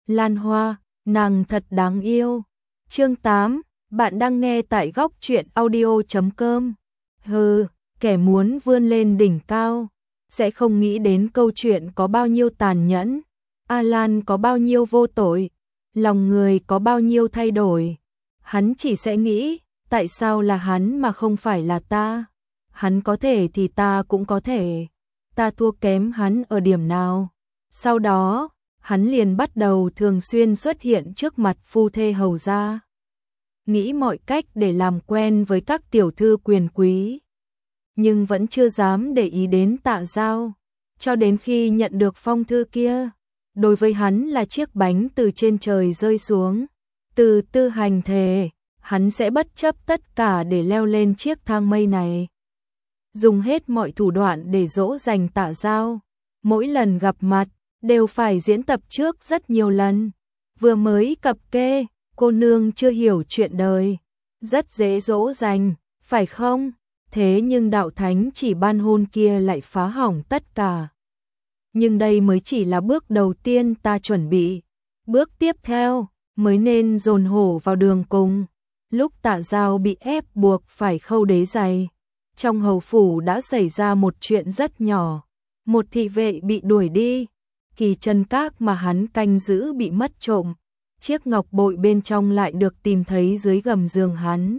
Lan Hoa, nàng thật đáng yêu. Chương 8, bạn đang nghe tại góc truyện audio.com. Hừ, kẻ muốn vươn lên đỉnh cao, sẽ không nghĩ đến câu chuyện có bao nhiêu tàn nhẫn, Alan có bao nhiêu vô tội, lòng người có bao nhiêu thay đổi. Hắn chỉ sẽ nghĩ, tại sao là hắn mà không phải là ta? Hắn có thể thì ta cũng có thể. Ta thua kém hắn ở điểm nào? Sau đó, hắn liền bắt đầu thường xuyên xuất hiện trước mặt phu thê hầu gia, nghĩ mọi cách để làm quen với các tiểu thư quyền quý, nhưng vẫn chưa dám để ý đến Tạ Giao, cho đến khi nhận được phong thư kia, đối với hắn là chiếc bánh từ trên trời rơi xuống. Từ Tư Hành thề, hắn sẽ bất chấp tất cả để leo lên chiếc thang mây này, dùng hết mọi thủ đoạn để dỗ dành Tạ Giao. Mỗi lần gặp mặt đều phải diễn tập trước rất nhiều lần. Vừa mới cập kê, cô nương chưa hiểu chuyện đời, rất dễ dỗ dành, phải không? Thế nhưng đạo thánh chỉ ban hôn kia lại phá hỏng tất cả. Nhưng đây mới chỉ là bước đầu tiên ta chuẩn bị. Bước tiếp theo mới nên dồn hổ vào đường cùng. Lúc Tạ Giao bị ép buộc phải khâu đế giày, trong hầu phủ đã xảy ra một chuyện rất nhỏ. Một thị vệ bị đuổi đi, kỳ chân các mà hắn canh giữ bị mất trộm, chiếc ngọc bội bên trong lại được tìm thấy dưới gầm giường hắn.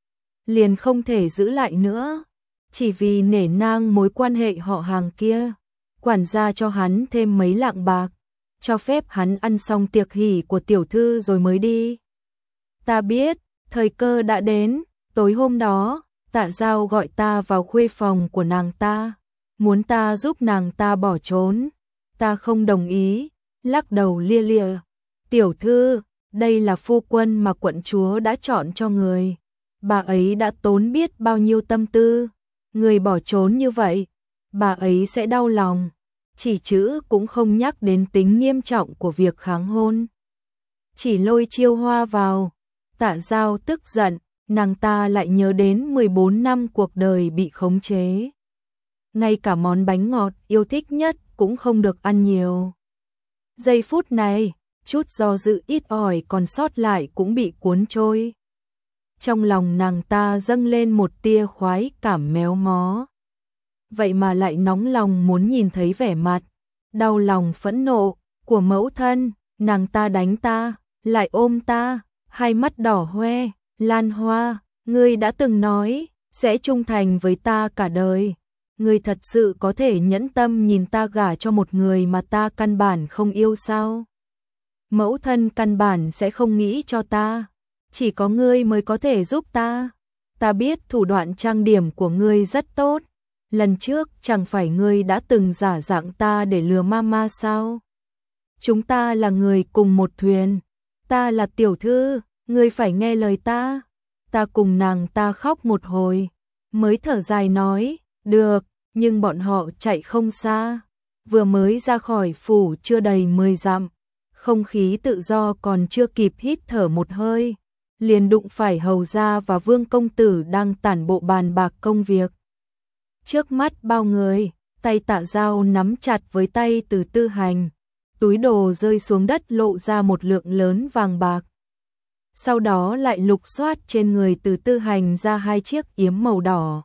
Liền không thể giữ lại nữa, chỉ vì nể nang mối quan hệ họ hàng kia, quản gia cho hắn thêm mấy lạng bạc, cho phép hắn ăn xong tiệc hỷ của tiểu thư rồi mới đi. Ta biết, thời cơ đã đến. Tối hôm đó, Tạ Giao gọi ta vào khuê phòng của nàng ta, muốn ta giúp nàng ta bỏ trốn. Ta không đồng ý, lắc đầu lia lịa. Tiểu thư, đây là phu quân mà quận chúa đã chọn cho người. Bà ấy đã tốn biết bao nhiêu tâm tư. Người bỏ trốn như vậy, bà ấy sẽ đau lòng. Chỉ chữ cũng không nhắc đến tính nghiêm trọng của việc kháng hôn, chỉ lôi Chiêu Hoa vào. Tạ Giao tức giận, nàng ta lại nhớ đến 14 năm cuộc đời bị khống chế. Ngay cả món bánh ngọt yêu thích nhất cũng không được ăn nhiều. Giây phút này, chút do dự ít ỏi còn sót lại cũng bị cuốn trôi. Trong lòng nàng ta dâng lên một tia khoái cảm méo mó. Vậy mà lại nóng lòng muốn nhìn thấy vẻ mặt đau lòng phẫn nộ của mẫu thân. Nàng ta đánh ta, lại ôm ta, hai mắt đỏ hoe. Lan Hoa, ngươi đã từng nói sẽ trung thành với ta cả đời. Ngươi thật sự có thể nhẫn tâm nhìn ta gả cho một người mà ta căn bản không yêu sao? Mẫu thân căn bản sẽ không nghĩ cho ta, chỉ có ngươi mới có thể giúp ta. Ta biết thủ đoạn trang điểm của ngươi rất tốt. Lần trước chẳng phải ngươi đã từng giả dạng ta để lừa mama sao? Chúng ta là người cùng một thuyền. Ta là tiểu thư, ngươi phải nghe lời ta. Ta cùng nàng ta khóc một hồi, mới thở dài nói, được, nhưng bọn họ chạy không xa. Vừa mới ra khỏi phủ chưa đầy 10 dặm, không khí tự do còn chưa kịp hít thở một hơi, liền đụng phải hầu gia và Vương công tử đang tản bộ bàn bạc công việc. Trước mắt bao người, tay Tạ Giao nắm chặt với tay Từ Tư Hành, túi đồ rơi xuống đất lộ ra một lượng lớn vàng bạc. Sau đó lại lục soát trên người Từ Tư Hành ra hai chiếc yếm màu đỏ.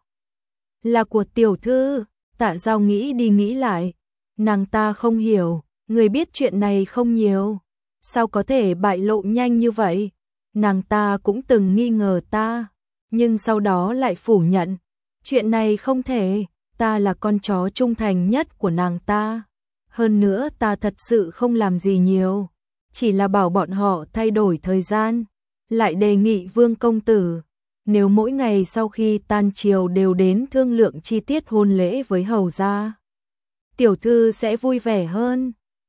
Là của tiểu thư. Tạ Giao nghĩ đi nghĩ lại, nàng ta không hiểu, người biết chuyện này không nhiều, sao có thể bại lộ nhanh như vậy? Nàng ta cũng từng nghi ngờ ta, nhưng sau đó lại phủ nhận, chuyện này không thể, ta là con chó trung thành nhất của nàng ta. Hơn nữa ta thật sự không làm gì nhiều, chỉ là bảo bọn họ thay đổi thời gian, lại đề nghị Vương công tử, nếu mỗi ngày sau khi tan chiều đều đến thương lượng chi tiết hôn lễ với hầu gia, tiểu thư sẽ vui vẻ hơn.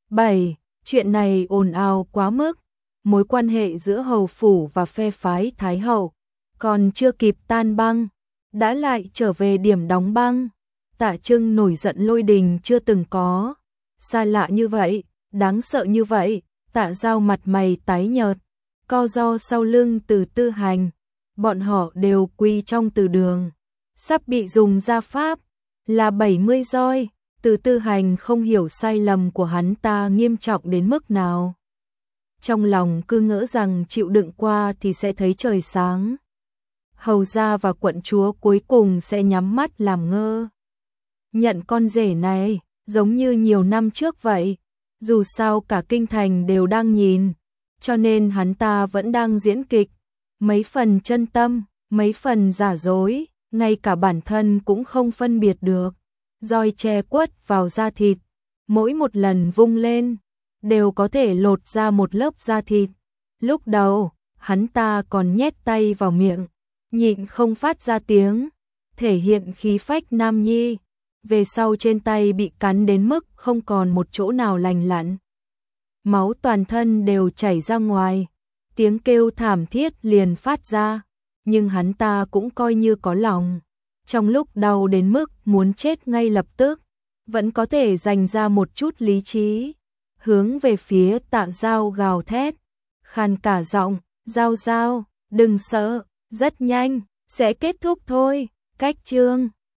7. Chuyện này ồn ào quá mức, mối quan hệ giữa hầu phủ và phe phái Thái hậu còn chưa kịp tan băng, đã lại trở về điểm đóng băng. Tạ Trưng nổi giận lôi đình chưa từng có, xa lạ như vậy, đáng sợ như vậy. Tạ Giao mặt mày tái nhợt, co ro sau lưng Từ Tư Hành. Bọn họ đều quy trong từ đường, sắp bị dùng gia pháp, là 70 roi. Từ Tư Hành không hiểu sai lầm của hắn ta nghiêm trọng đến mức nào. trong lòng cứ ngỡ rằng chịu đựng qua thì sẽ thấy trời sáng. Hầu gia và quận chúa cuối cùng sẽ nhắm mắt làm ngơ. Nhận con rể này, giống như nhiều năm trước vậy, dù sao cả kinh thành đều đang nhìn, cho nên hắn ta vẫn đang diễn kịch, mấy phần chân tâm, mấy phần giả dối, ngay cả bản thân cũng không phân biệt được. Roi che quất vào da thịt, mỗi một lần vung lên, đều có thể lột ra một lớp da thịt. Lúc đầu, hắn ta còn nhét tay vào miệng, nhịn không phát ra tiếng, thể hiện khí phách nam nhi. Về sau trên tay bị cắn đến mức không còn một chỗ nào lành lặn. Máu toàn thân đều chảy ra ngoài, tiếng kêu thảm thiết liền phát ra, nhưng hắn ta cũng coi như có lòng. Trong lúc đau đến mức muốn chết ngay lập tức, vẫn có thể dành ra một chút lý trí, hướng về phía Tạ Dao gào thét, khàn cả giọng, "Dao Dao, đừng sợ, rất nhanh, sẽ kết thúc thôi." Cách chương